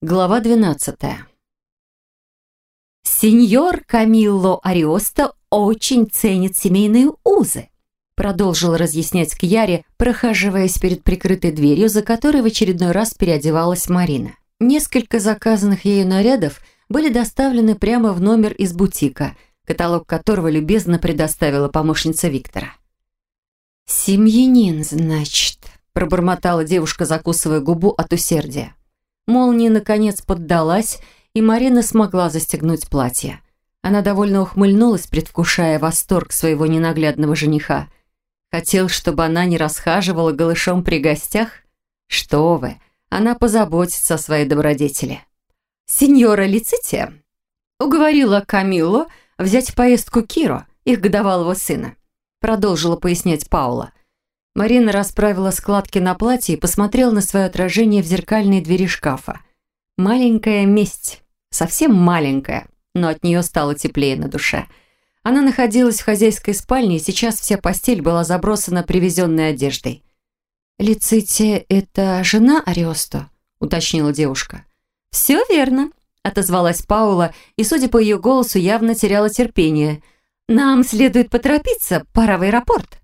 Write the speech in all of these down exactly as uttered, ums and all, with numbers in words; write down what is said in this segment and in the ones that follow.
Глава двенадцатая. «Сеньор Камилло Ариосто очень ценит семейные узы», продолжила разъяснять Кьяре, прохаживаясь перед прикрытой дверью, за которой в очередной раз переодевалась Марина. Несколько заказанных ею нарядов были доставлены прямо в номер из бутика, каталог которого любезно предоставила помощница Виктора. «Семьянин, значит», пробормотала девушка, закусывая губу от усердия. Молния, наконец, поддалась, и Марина смогла застегнуть платье. Она довольно ухмыльнулась, предвкушая восторг своего ненаглядного жениха. Хотел, чтобы она не расхаживала голышом при гостях? Что вы, она позаботится о своей добродетели. «Сеньора Лецития уговорила Камилло взять в поездку Киро, их годовалого сына», продолжила пояснять Паула. Марина расправила складки на платье и посмотрела на свое отражение в зеркальной двери шкафа. Маленькая месть, совсем маленькая, но от нее стало теплее на душе. Она находилась в хозяйской спальне, и сейчас вся постель была забросана привезенной одеждой. «Лецития – это жена Ариосто?» – уточнила девушка. «Все верно», – отозвалась Паула, и, судя по ее голосу, явно теряла терпение. «Нам следует поторопиться, пора в аэропорт».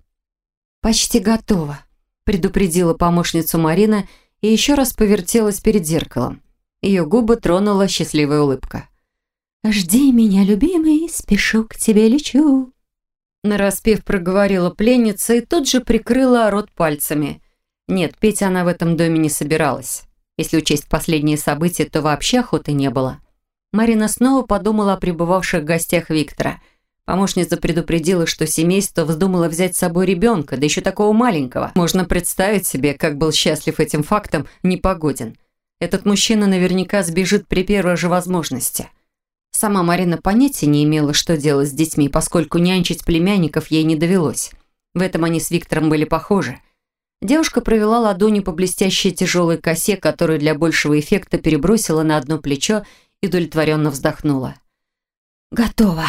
«Почти готово», – предупредила помощницу Марина и еще раз повертелась перед зеркалом. Ее губы тронула счастливая улыбка. «Жди меня, любимый, спешу к тебе лечу». Нараспев проговорила пленница и тут же прикрыла рот пальцами. Нет, петь она в этом доме не собиралась. Если учесть последние события, то вообще охоты не было. Марина снова подумала о пребывавших гостях Виктора. Помощница предупредила, что семейство вздумало взять с собой ребенка, да еще такого маленького. Можно представить себе, как был счастлив этим фактом Непогодин. Этот мужчина наверняка сбежит при первой же возможности. Сама Марина понятия не имела, что делать с детьми, поскольку нянчить племянников ей не довелось. В этом они с Виктором были похожи. Девушка провела ладонью по блестящей тяжелой косе, которую для большего эффекта перебросила на одно плечо и удовлетворенно вздохнула. «Готово».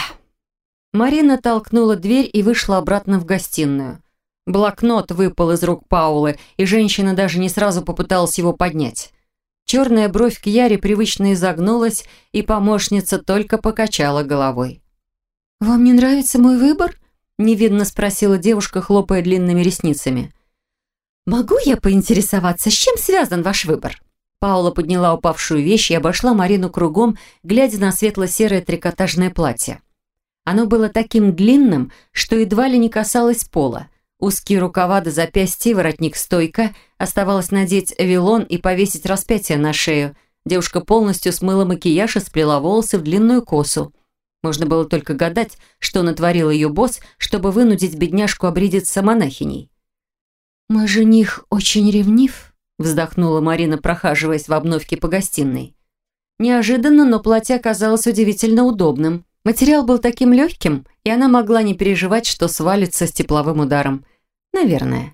Марина толкнула дверь и вышла обратно в гостиную. Блокнот выпал из рук Паулы, и женщина даже не сразу попыталась его поднять. Черная бровь Кьяре привычно изогнулась, и помощница только покачала головой. «Вам не нравится мой выбор?» – невинно спросила девушка, хлопая длинными ресницами. «Могу я поинтересоваться, с чем связан ваш выбор?» Паула подняла упавшую вещь и обошла Марину кругом, глядя на светло-серое трикотажное платье. Оно было таким длинным, что едва ли не касалось пола. Узкие рукава до запястья, воротник стойка. Оставалось надеть вилон и повесить распятие на шею. Девушка полностью смыла макияж и сплела волосы в длинную косу. Можно было только гадать, что натворил ее босс, чтобы вынудить бедняжку обрядиться монахиней. «Мой жених очень ревнив», вздохнула Марина, прохаживаясь в обновке по гостиной. Неожиданно, но платье оказалось удивительно удобным. Материал был таким легким, и она могла не переживать, что свалится с тепловым ударом. Наверное.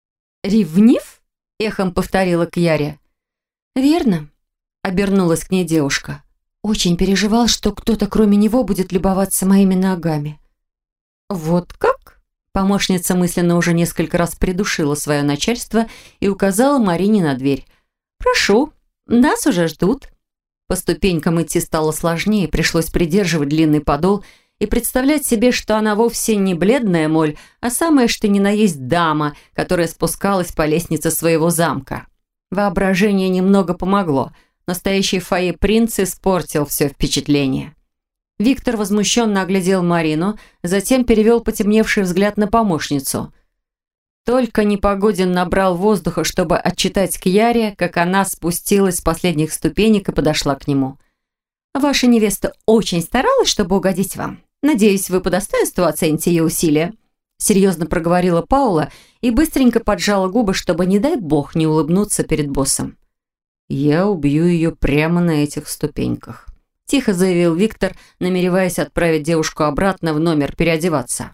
«Ревнив?» – эхом повторила Кьяре. «Верно», – обернулась к ней девушка. «Очень переживал, что кто-то кроме него будет любоваться моими ногами». «Вот как?» – помощница мысленно уже несколько раз придушила свое начальство и указала Марине на дверь. «Прошу, нас уже ждут». По ступенькам идти стало сложнее, пришлось придерживать длинный подол и представлять себе, что она вовсе не бледная моль, а самая что ни на есть дама, которая спускалась по лестнице своего замка. Воображение немного помогло. Настоящий фойе принц испортил все впечатление. Виктор возмущенно оглядел Марину, затем перевел потемневший взгляд на помощницу. Только Непогодин набрал воздуха, чтобы отчитать Кьяре, как она спустилась с последних ступенек и подошла к нему. «Ваша невеста очень старалась, чтобы угодить вам. Надеюсь, вы по достоинству оцените ее усилия», серьезно проговорила Паула и быстренько поджала губы, чтобы, не дай бог, не улыбнуться перед боссом. «Я убью ее прямо на этих ступеньках», тихо заявил Виктор, намереваясь отправить девушку обратно в номер переодеваться.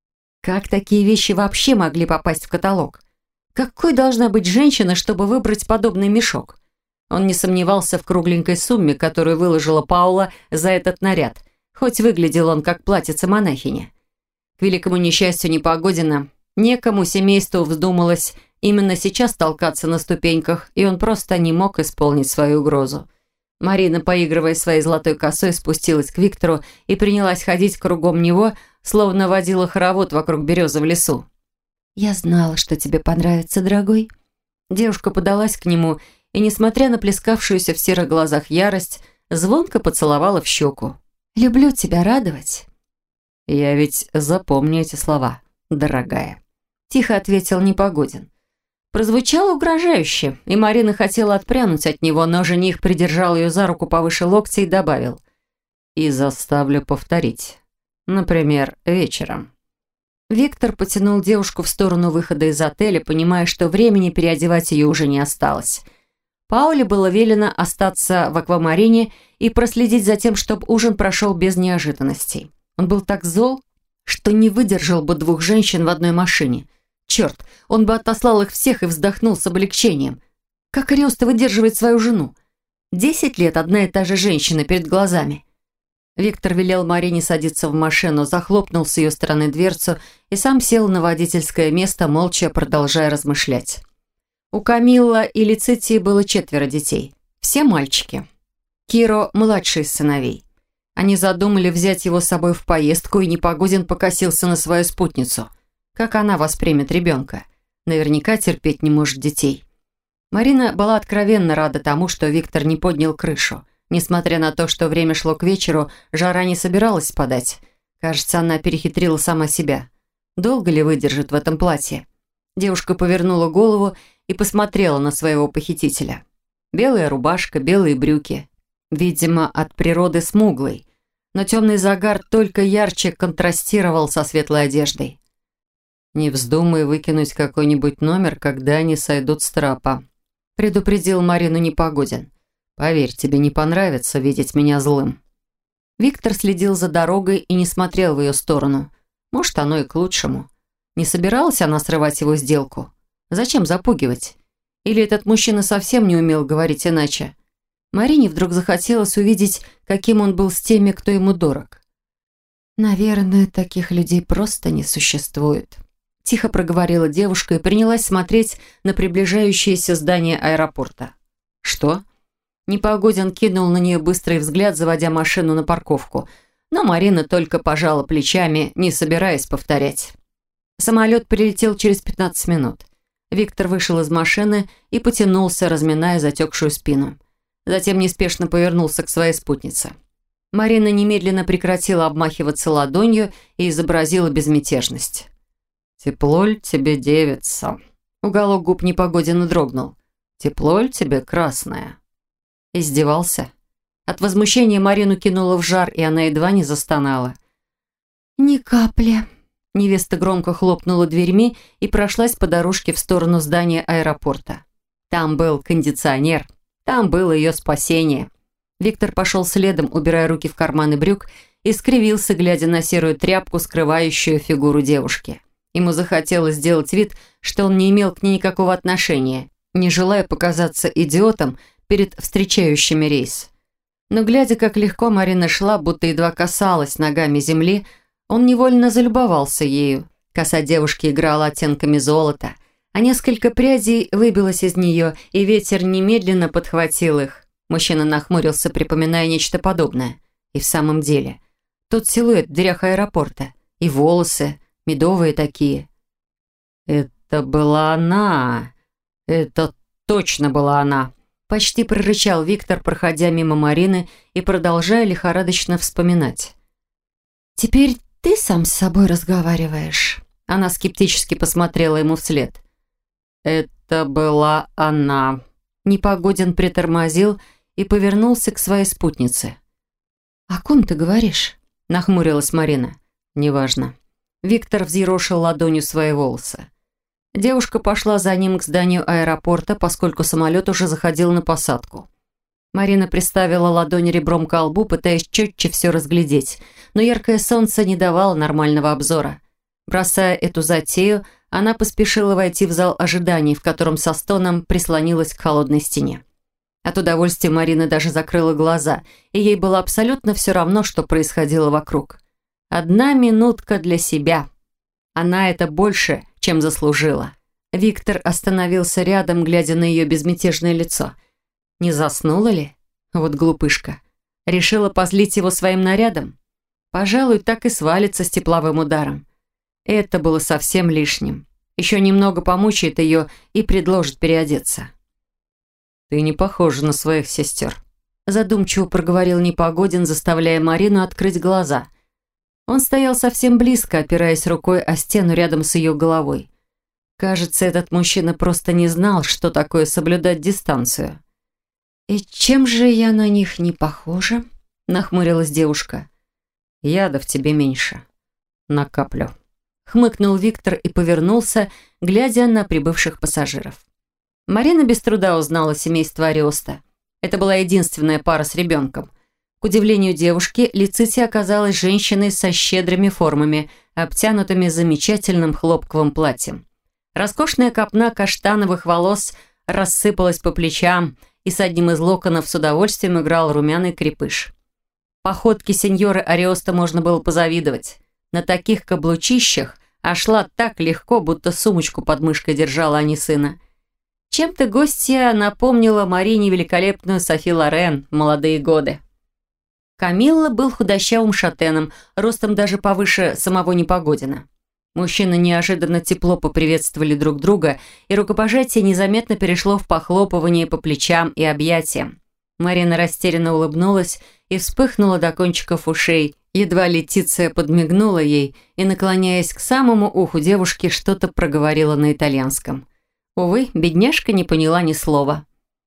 Как такие вещи вообще могли попасть в каталог? Какой должна быть женщина, чтобы выбрать подобный мешок? Он не сомневался в кругленькой сумме, которую выложила Паула за этот наряд, хоть выглядел он как платьице монахини. К великому несчастью Непогодина, некому семейству вздумалось именно сейчас толкаться на ступеньках, и он просто не мог исполнить свою угрозу. Марина, поигрывая своей золотой косой, спустилась к Виктору и принялась ходить кругом него, словно водила хоровод вокруг березы в лесу. «Я знала, что тебе понравится, дорогой». Девушка подалась к нему и, несмотря на плескавшуюся в серых глазах ярость, звонко поцеловала в щеку. «Люблю тебя радовать». «Я ведь запомню эти слова, дорогая», – тихо ответил Непогодин. Прозвучало угрожающе, и Марина хотела отпрянуть от него, но жених придержал ее за руку повыше локтя и добавил: «И заставлю повторить. Например, вечером». Виктор потянул девушку в сторону выхода из отеля, понимая, что времени переодевать ее уже не осталось. Пауле было велено остаться в аквамарине и проследить за тем, чтобы ужин прошел без неожиданностей. Он был так зол, что не выдержал бы двух женщин в одной машине. Черт, он бы отослал их всех и вздохнул с облегчением. Как Ариоста выдерживает свою жену? Десять лет одна и та же женщина перед глазами. Виктор велел Марине садиться в машину, захлопнул с ее стороны дверцу и сам сел на водительское место, молча продолжая размышлять. У Камилла и Лецитии было четверо детей. Все мальчики. Киро – младший из сыновей. Они задумали взять его с собой в поездку, и Непогодин покосился на свою спутницу. Как она воспримет ребенка? Наверняка терпеть не может детей. Марина была откровенно рада тому, что Виктор не поднял крышу. Несмотря на то, что время шло к вечеру, жара не собиралась спадать. Кажется, она перехитрила сама себя. Долго ли выдержит в этом платье? Девушка повернула голову и посмотрела на своего похитителя. Белая рубашка, белые брюки. Видимо, от природы смуглый. Но темный загар только ярче контрастировал со светлой одеждой. «Не вздумай выкинуть какой-нибудь номер, когда они сойдут с трапа», предупредил Марину Непогодин. «Поверь, тебе не понравится видеть меня злым». Виктор следил за дорогой и не смотрел в ее сторону. Может, оно и к лучшему. Не собиралась она срывать его сделку? Зачем запугивать? Или этот мужчина совсем не умел говорить иначе? Марине вдруг захотелось увидеть, каким он был с теми, кто ему дорог. «Наверное, таких людей просто не существует», – тихо проговорила девушка и принялась смотреть на приближающееся здание аэропорта. «Что?» Непогодин кинул на нее быстрый взгляд, заводя машину на парковку, но Марина только пожала плечами, не собираясь повторять. Самолет прилетел через пятнадцать минут. Виктор вышел из машины и потянулся, разминая затекшую спину. Затем неспешно повернулся к своей спутнице. Марина немедленно прекратила обмахиваться ладонью и изобразила безмятежность. «Тепло ль тебе, девица?» Уголок губ Непогодина дрогнул. «Тепло ль тебе, красная?» Издевался. От возмущения Марину кинуло в жар, и она едва не застонала. «Ни капли». Невеста громко хлопнула дверьми и прошлась по дорожке в сторону здания аэропорта. Там был кондиционер. Там было ее спасение. Виктор пошел следом, убирая руки в карманы брюк, и скривился, глядя на серую тряпку, скрывающую фигуру девушки. Ему захотелось сделать вид, что он не имел к ней никакого отношения, не желая показаться идиотом перед встречающими рейс. Но глядя, как легко Марина шла, будто едва касалась ногами земли, он невольно залюбовался ею. Коса девушки играла оттенками золота, а несколько прядей выбилось из нее, и ветер немедленно подхватил их. Мужчина нахмурился, припоминая нечто подобное. И в самом деле, тот силуэт в дверях аэропорта, и волосы, медовые такие. «Это была она! Это точно была она!» Почти прорычал Виктор, проходя мимо Марины и продолжая лихорадочно вспоминать. «Теперь ты сам с собой разговариваешь?» Она скептически посмотрела ему вслед. «Это была она». Непогодин притормозил и повернулся к своей спутнице. «О ком ты говоришь?» – нахмурилась Марина. «Неважно». Виктор взъерошил ладонью свои волосы. Девушка пошла за ним к зданию аэропорта, поскольку самолет уже заходил на посадку. Марина приставила ладонь ребром к лбу, пытаясь четче все разглядеть, но яркое солнце не давало нормального обзора. Бросая эту затею, она поспешила войти в зал ожиданий, в котором со стоном прислонилась к холодной стене. От удовольствия Марина даже закрыла глаза, и ей было абсолютно все равно, что происходило вокруг. Одна минутка для себя. Она это больше, чем заслужила. Виктор остановился рядом, глядя на ее безмятежное лицо. Не заснула ли? Вот глупышка. Решила позлить его своим нарядом? Пожалуй, так и свалится с тепловым ударом. Это было совсем лишним. Еще немного помучает ее и предложит переодеться. «Ты не похожа на своих сестер», – задумчиво проговорил Непогодин, заставляя Марину открыть глаза. Он стоял совсем близко, опираясь рукой о стену рядом с ее головой. Кажется, этот мужчина просто не знал, что такое соблюдать дистанцию. «И чем же я на них не похожа?» – нахмурилась девушка. «Яда в тебе меньше. На каплю». Хмыкнул Виктор и повернулся, глядя на прибывших пассажиров. Марина без труда узнала семейство Ариоста. Это была единственная пара с ребенком. К удивлению девушки, Летиция оказалась женщиной со щедрыми формами, обтянутыми замечательным хлопковым платьем. Роскошная копна каштановых волос рассыпалась по плечам, и с одним из локонов с удовольствием играл румяный крепыш. Походке сеньоры Ариоста можно было позавидовать. На таких каблучищах а шла так легко, будто сумочку под мышкой держала, а не сына. Чем-то гостья напомнила Марине великолепную Софи Лорен в молодые годы. Камилла был худощавым шатеном, ростом даже повыше самого Непогодина. Мужчины неожиданно тепло поприветствовали друг друга, и рукопожатие незаметно перешло в похлопывание по плечам и объятиям. Марина растерянно улыбнулась и вспыхнула до кончиков ушей. Едва Летиция подмигнула ей и, наклоняясь к самому уху девушки, что-то проговорила на итальянском. Увы, бедняжка не поняла ни слова.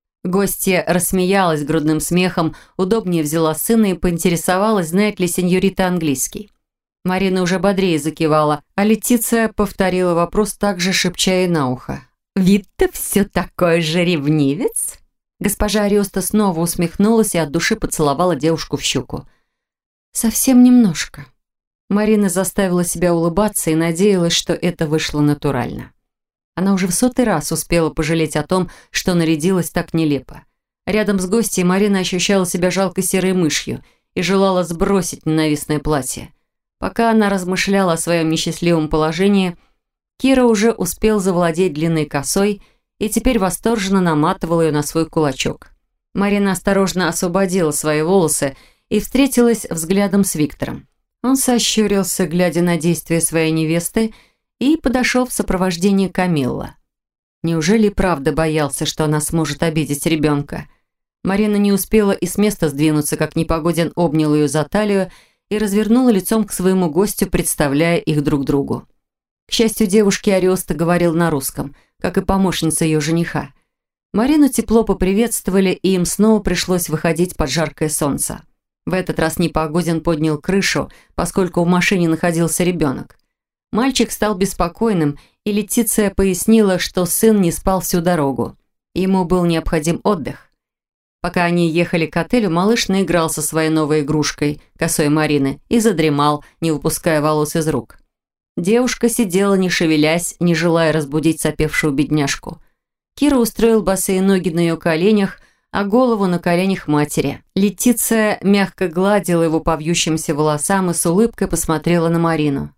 Гостья рассмеялась грудным смехом, удобнее взяла сына и поинтересовалась, знает ли сеньорита английский. Марина уже бодрее закивала, а Летиция повторила вопрос, также шепча ей на ухо. «Вид-то все такой же ревнивец?» Госпожа Ариоста снова усмехнулась и от души поцеловала девушку в щеку. «Совсем немножко». Марина заставила себя улыбаться и надеялась, что это вышло натурально. Она уже в сотый раз успела пожалеть о том, что нарядилась так нелепо. Рядом с гостьей Марина ощущала себя жалкой серой мышью и желала сбросить ненавистное платье. Пока она размышляла о своем несчастливом положении, Кира уже успел завладеть длинной косой и теперь восторженно наматывал ее на свой кулачок. Марина осторожно освободила свои волосы и встретилась взглядом с Виктором. Он сощурился, глядя на действия своей невесты, и подошел в сопровождении Камилла. Неужели правда боялся, что она сможет обидеть ребенка? Марина не успела и с места сдвинуться, как Непогодин обнял ее за талию и развернула лицом к своему гостю, представляя их друг другу. К счастью, девушки Ариоста говорил на русском, как и помощница ее жениха. Марину тепло поприветствовали, и им снова пришлось выходить под жаркое солнце. В этот раз Непогодин поднял крышу, поскольку в машине находился ребенок. Мальчик стал беспокойным, и Летиция пояснила, что сын не спал всю дорогу. Ему был необходим отдых. Пока они ехали к отелю, малыш наиграл со своей новой игрушкой, косой Марины, и задремал, не выпуская волос из рук. Девушка сидела, не шевелясь, не желая разбудить сопевшую бедняжку. Кира устроил босые ноги на ее коленях, а голову на коленях матери. Летиция мягко гладила его по вьющимся волосам и с улыбкой посмотрела на Марину.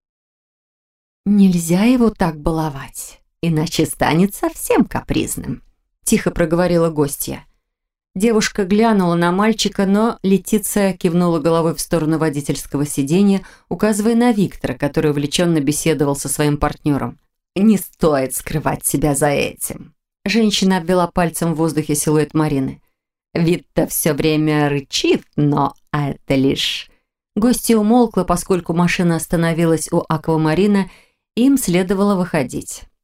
«Нельзя его так баловать, иначе станет совсем капризным», – тихо проговорила гостья. Девушка глянула на мальчика, но Летиция кивнула головой в сторону водительского сиденья, указывая на Виктора, который увлеченно беседовал со своим партнером. «Не стоит скрывать себя за этим». Женщина обвела пальцем в воздухе силуэт Марины. «Вид-то все время рычит, но это лишь...» Гостья умолкла, поскольку машина остановилась у аквамарина, им следовало выходить.